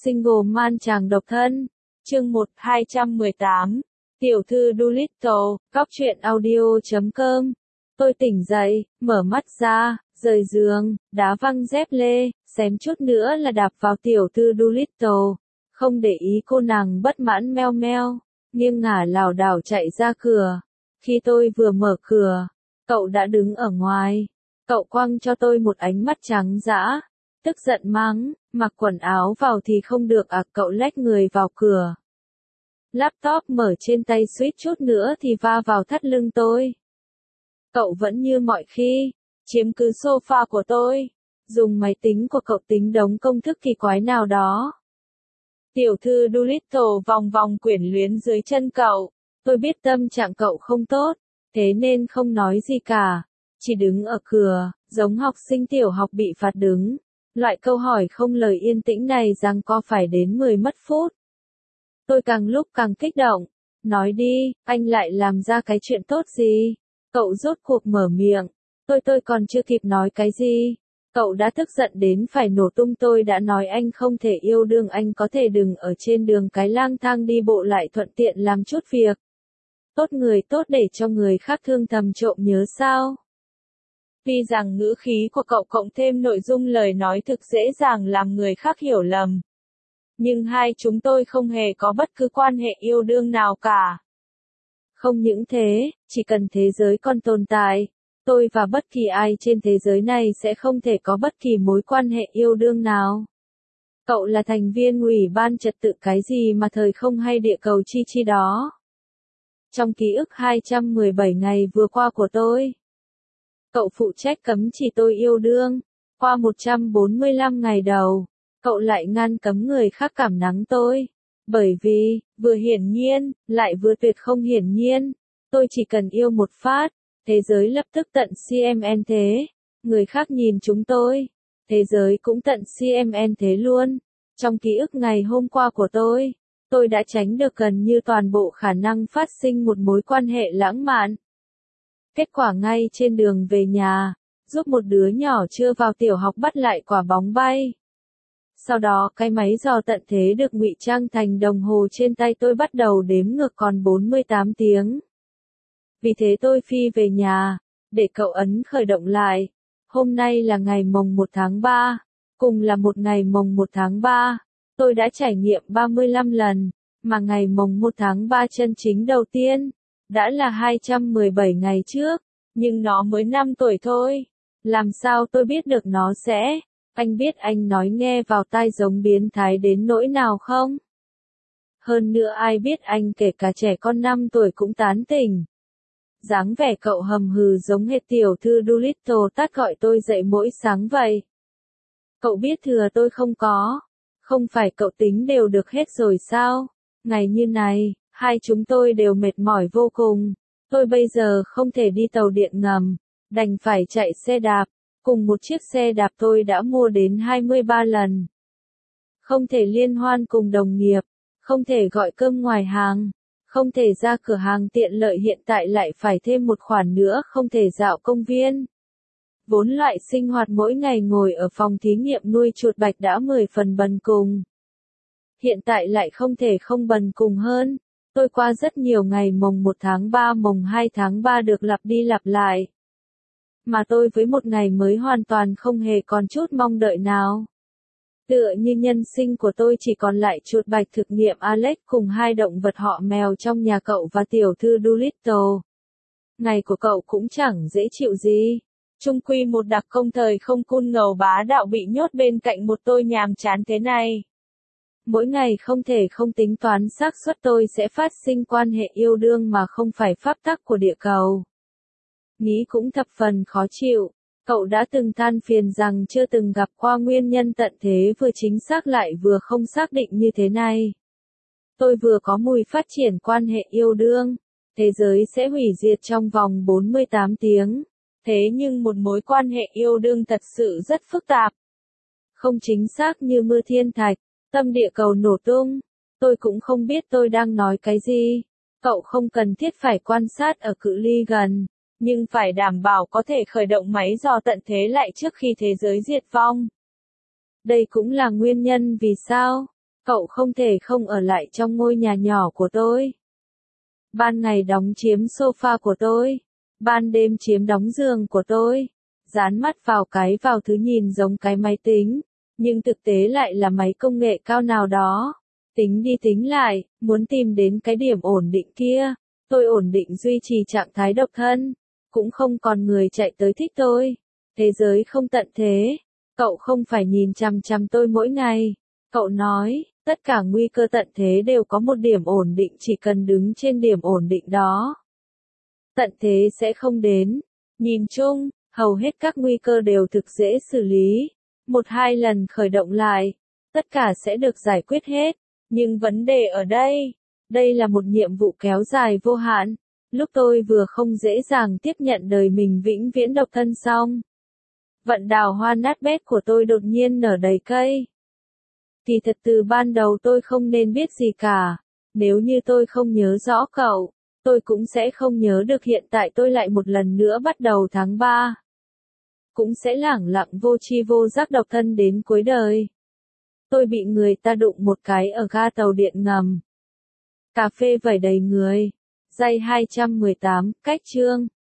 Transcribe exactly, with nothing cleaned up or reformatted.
single man chàng độc thân. Chương một hai trăm mười tám. Tiểu thư Doolittle, góc truyện audio chấm com. Tôi tỉnh dậy, mở mắt ra, rời giường, đá văng dép lê, xém chút nữa là đạp vào tiểu thư Doolittle. Không để ý cô nàng bất mãn meo meo, nghiêng ngả lảo đảo chạy ra cửa. Khi tôi vừa mở cửa, cậu đã đứng ở ngoài. Cậu quăng cho tôi một ánh mắt trắng dã, tức giận mắng, mặc quần áo vào thì không được à? Cậu lách người vào cửa. Laptop mở trên tay suýt chút nữa thì va vào thắt lưng tôi. Cậu vẫn như mọi khi, chiếm cứ sofa của tôi, dùng máy tính của cậu tính đống công thức kỳ quái nào đó. Tiểu thư Doolittle vòng vòng quyển luyến dưới chân cậu. Tôi biết tâm trạng cậu không tốt, thế nên không nói gì cả, chỉ đứng ở cửa, giống học sinh tiểu học bị phạt đứng. Loại câu hỏi không lời yên tĩnh này rằng có phải đến mười mất phút. Tôi càng lúc càng kích động. Nói đi, anh lại làm ra cái chuyện tốt gì? Cậu rốt cuộc mở miệng. Tôi tôi còn chưa kịp nói cái gì. Cậu đã tức giận đến phải nổ tung. Tôi đã nói anh không thể yêu đương, anh có thể đừng ở trên đường cái lang thang đi bộ lại thuận tiện làm chút việc. Tốt người tốt để cho người khác thương thầm trộm nhớ sao? Vì rằng ngữ khí của cậu cộng thêm nội dung lời nói thực dễ dàng làm người khác hiểu lầm. Nhưng hai chúng tôi không hề có bất cứ quan hệ yêu đương nào cả. Không những thế, chỉ cần thế giới còn tồn tại, tôi và bất kỳ ai trên thế giới này sẽ không thể có bất kỳ mối quan hệ yêu đương nào. Cậu là thành viên ủy ban trật tự cái gì mà thời không hay địa cầu chi chi đó. Trong ký ức hai trăm mười bảy ngày vừa qua của tôi, cậu phụ trách cấm chỉ tôi yêu đương. Qua một trăm bốn mươi lăm ngày đầu, cậu lại ngăn cấm người khác cảm nắng tôi. Bởi vì, vừa hiển nhiên, lại vừa tuyệt không hiển nhiên, tôi chỉ cần yêu một phát, thế giới lập tức tận xê em en thế. Người khác nhìn chúng tôi, thế giới cũng tận xê em en thế luôn. Trong ký ức ngày hôm qua của tôi, tôi đã tránh được gần như toàn bộ khả năng phát sinh một mối quan hệ lãng mạn. Kết quả ngay trên đường về nhà, giúp một đứa nhỏ chưa vào tiểu học bắt lại quả bóng bay. Sau đó cái máy dò tận thế được ngụy trang thành đồng hồ trên tay tôi bắt đầu đếm ngược còn bốn mươi tám tiếng. Vì thế tôi phi về nhà, để cậu ấn khởi động lại. Hôm nay là ngày mồng một tháng ba, cùng là một ngày mồng một tháng ba, tôi đã trải nghiệm ba mươi lăm lần, mà ngày mồng một tháng ba chân chính đầu tiên, đã là hai trăm mười bảy ngày trước, nhưng nó mới năm tuổi thôi. Làm sao tôi biết được nó sẽ... Anh biết anh nói nghe vào tai giống biến thái đến nỗi nào không? Hơn nữa ai biết anh kể cả trẻ con năm tuổi cũng tán tỉnh. Dáng vẻ cậu hầm hừ giống hệt tiểu thư Doolittle tát gọi tôi dậy mỗi sáng vậy. Cậu biết thừa tôi không có. Không phải cậu tính đều được hết rồi sao? Ngày như này, hai chúng tôi đều mệt mỏi vô cùng. Tôi bây giờ không thể đi tàu điện ngầm, đành phải chạy xe đạp. Cùng một chiếc xe đạp tôi đã mua đến hai mươi ba lần. Không thể liên hoan cùng đồng nghiệp, không thể gọi cơm ngoài hàng, không thể ra cửa hàng tiện lợi, hiện tại lại phải thêm một khoản nữa, không thể dạo công viên. Vốn loại sinh hoạt mỗi ngày ngồi ở phòng thí nghiệm nuôi chuột bạch đã mười phần bần cùng. Hiện tại lại không thể không bần cùng hơn. Tôi qua rất nhiều ngày mồng một tháng ba mồng hai tháng ba được lặp đi lặp lại. Mà tôi với một ngày mới hoàn toàn không hề còn chút mong đợi nào. Tựa như nhân sinh của tôi chỉ còn lại chuột bạch thực nghiệm Alex cùng hai động vật họ mèo trong nhà cậu và tiểu thư Doolittle. Ngày của cậu cũng chẳng dễ chịu gì. Chung quy một đặc công thời không cool ngầu bá đạo bị nhốt bên cạnh một tôi nhàm chán thế này. Mỗi ngày không thể không tính toán xác suất tôi sẽ phát sinh quan hệ yêu đương mà không phải pháp tắc của địa cầu. Nghĩ cũng thập phần khó chịu. Cậu đã từng than phiền rằng chưa từng gặp qua nguyên nhân tận thế vừa chính xác lại vừa không xác định như thế này. Tôi vừa có mùi phát triển quan hệ yêu đương, thế giới sẽ hủy diệt trong vòng bốn mươi tám tiếng. Thế nhưng một mối quan hệ yêu đương thật sự rất phức tạp. Không chính xác như mưa thiên thạch, tâm địa cầu nổ tung. Tôi cũng không biết tôi đang nói cái gì. Cậu không cần thiết phải quan sát ở cự ly gần, nhưng phải đảm bảo có thể khởi động máy dò tận thế lại trước khi thế giới diệt vong. Đây cũng là nguyên nhân vì sao Cậu không thể không ở lại trong ngôi nhà nhỏ của tôi. Ban ngày đóng chiếm sofa của tôi. Ban đêm chiếm đóng giường của tôi. Dán mắt vào cái vào thứ nhìn giống cái máy tính. Nhưng thực tế lại là máy công nghệ cao nào đó. Tính đi tính lại, muốn tìm đến cái điểm ổn định kia. Tôi ổn định duy trì trạng thái độc thân. Cũng không còn người chạy tới thích tôi. Thế giới không tận thế. Cậu không phải nhìn chằm chằm tôi mỗi ngày. Cậu nói, tất cả nguy cơ tận thế đều có một điểm ổn định, chỉ cần đứng trên điểm ổn định đó. Tận thế sẽ không đến. Nhìn chung, hầu hết các nguy cơ đều thực dễ xử lý. Một hai lần khởi động lại, tất cả sẽ được giải quyết hết. Nhưng vấn đề ở đây, đây là một nhiệm vụ kéo dài vô hạn. Lúc tôi vừa không dễ dàng tiếp nhận đời mình vĩnh viễn độc thân xong. Vận đào hoa nát bét của tôi đột nhiên nở đầy cây. Kỳ thật từ ban đầu tôi không nên biết gì cả. Nếu như tôi không nhớ rõ cậu, tôi cũng sẽ không nhớ được hiện tại tôi lại một lần nữa bắt đầu tháng ba. Cũng sẽ lẳng lặng vô tri vô giác độc thân đến cuối đời. Tôi bị người ta đụng một cái ở ga tàu điện ngầm. Cà phê vẩy đầy người. Giây hai trăm mười tám, cách chương.